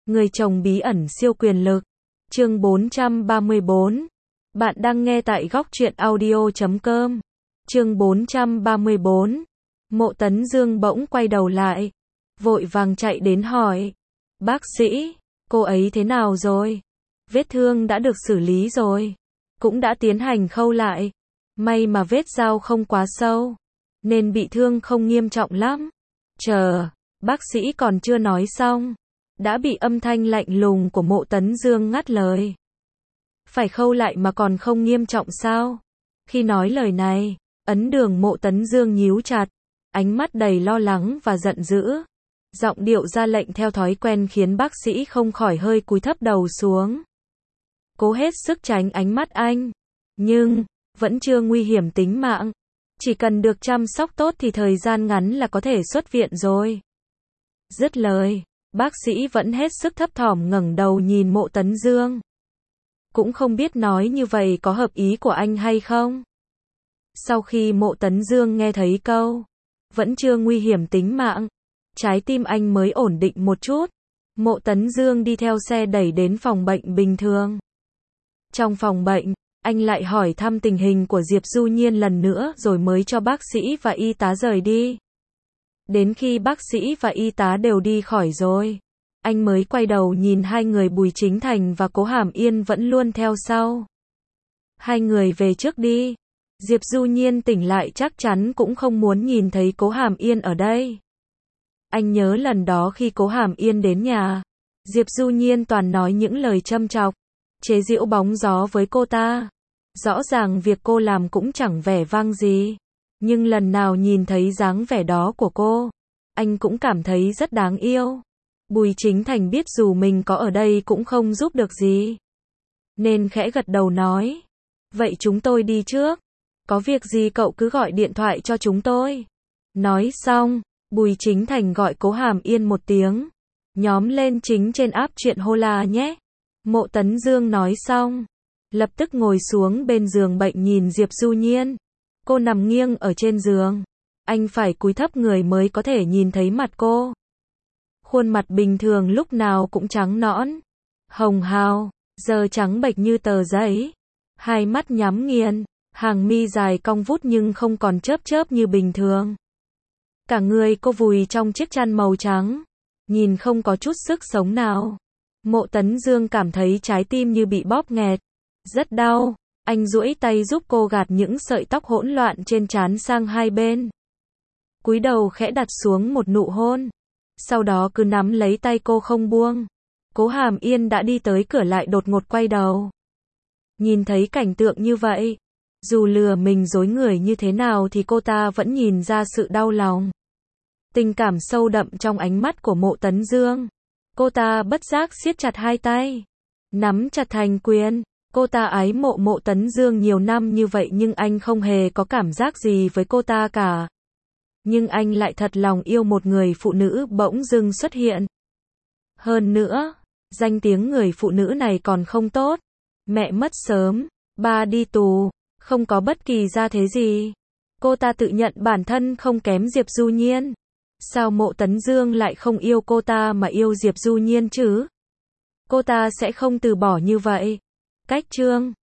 Người chồng bí ẩn siêu quyền lực. Chương 434. Bạn đang nghe tại góc truyện audio.com. Chương 434. Mộ Tấn Dương bỗng quay đầu lại, vội vàng chạy đến hỏi: "Bác sĩ, cô ấy thế nào rồi? Vết thương đã được xử lý rồi, cũng đã tiến hành khâu lại. May mà vết dao không quá sâu, nên bị thương không nghiêm trọng lắm." Chờ, bác sĩ còn chưa nói xong, đã bị âm thanh lạnh lùng của Mộ Tấn Dương ngắt lời. "Phải khâu lại mà còn không nghiêm trọng sao?" Khi nói lời này, ấn đường Mộ Tấn Dương nhíu chặt, ánh mắt đầy lo lắng và giận dữ. Giọng điệu ra lệnh theo thói quen khiến bác sĩ không khỏi hơi cúi thấp đầu xuống, cố hết sức tránh ánh mắt anh. Nhưng, vẫn chưa nguy hiểm tính mạng. Chỉ cần được chăm sóc tốt thì thời gian ngắn là có thể xuất viện rồi. Dứt lời, bác sĩ vẫn hết sức thấp thỏm ngẩng đầu nhìn Mộ Tấn Dương. Cũng không biết nói như vậy có hợp ý của anh hay không. Sau khi Mộ Tấn Dương nghe thấy câu vẫn chưa nguy hiểm tính mạng, trái tim anh mới ổn định một chút. Mộ Tấn Dương đi theo xe đẩy đến phòng bệnh bình thường. Trong phòng bệnh, anh lại hỏi thăm tình hình của Diệp Du Nhiên lần nữa rồi mới cho bác sĩ và y tá rời đi. Đến khi bác sĩ và y tá đều đi khỏi rồi, anh mới quay đầu nhìn hai người Bùi Chính Thành và Cố Hàm Yên vẫn luôn theo sau. "Hai người về trước đi. Diệp Du Nhiên tỉnh lại chắc chắn cũng không muốn nhìn thấy Cố Hàm Yên ở đây." Anh nhớ lần đó khi Cố Hàm Yên đến nhà, Diệp Du Nhiên toàn nói những lời châm chọc, chế giễu bóng gió với cô ta. Rõ ràng việc cô làm cũng chẳng vẻ vang gì, nhưng lần nào nhìn thấy dáng vẻ đó của cô, anh cũng cảm thấy rất đáng yêu. Bùi Chính Thành biết dù mình có ở đây cũng không giúp được gì, nên khẽ gật đầu nói: "Vậy chúng tôi đi trước. Có việc gì cậu cứ gọi điện thoại cho chúng tôi." Nói xong, Bùi Chính Thành gọi Cố Hàm Yên một tiếng: "Nhóm lên chính trên app chuyện Hola nhé." Mộ Tấn Dương nói xong, lập tức ngồi xuống bên giường bệnh nhìn Diệp Du Nhiên. Cô nằm nghiêng ở trên giường, anh phải cúi thấp người mới có thể nhìn thấy mặt cô. Khuôn mặt bình thường lúc nào cũng trắng nõn, hồng hào, giờ trắng bệch như tờ giấy. Hai mắt nhắm nghiền, hàng mi dài cong vút nhưng không còn chớp chớp như bình thường. Cả người cô vùi trong chiếc chăn màu trắng, nhìn không có chút sức sống nào. Mộ Tấn Dương cảm thấy trái tim như bị bóp nghẹt, rất đau. Anh duỗi tay giúp cô gạt những sợi tóc hỗn loạn trên trán sang hai bên, cúi đầu khẽ đặt xuống một nụ hôn, sau đó cứ nắm lấy tay cô không buông. Cố Hàm Yên đã đi tới cửa lại đột ngột quay đầu. Nhìn thấy cảnh tượng như vậy, dù lừa mình dối người như thế nào thì cô ta vẫn nhìn ra sự đau lòng, tình cảm sâu đậm trong ánh mắt của Mộ Tấn Dương. Cô ta bất giác siết chặt hai tay, nắm chặt thành quyền. Cô ta ái mộ Mộ Tấn Dương nhiều năm như vậy nhưng anh không hề có cảm giác gì với cô ta cả. Nhưng anh lại thật lòng yêu một người phụ nữ bỗng dưng xuất hiện. Hơn nữa, danh tiếng người phụ nữ này còn không tốt. Mẹ mất sớm, ba đi tù, không có bất kỳ gia thế gì. Cô ta tự nhận bản thân không kém Diệp Du Nhiên. Sao Mộ Tấn Dương lại không yêu cô ta mà yêu Diệp Du Nhiên chứ? Cô ta sẽ không từ bỏ như vậy. Cách chương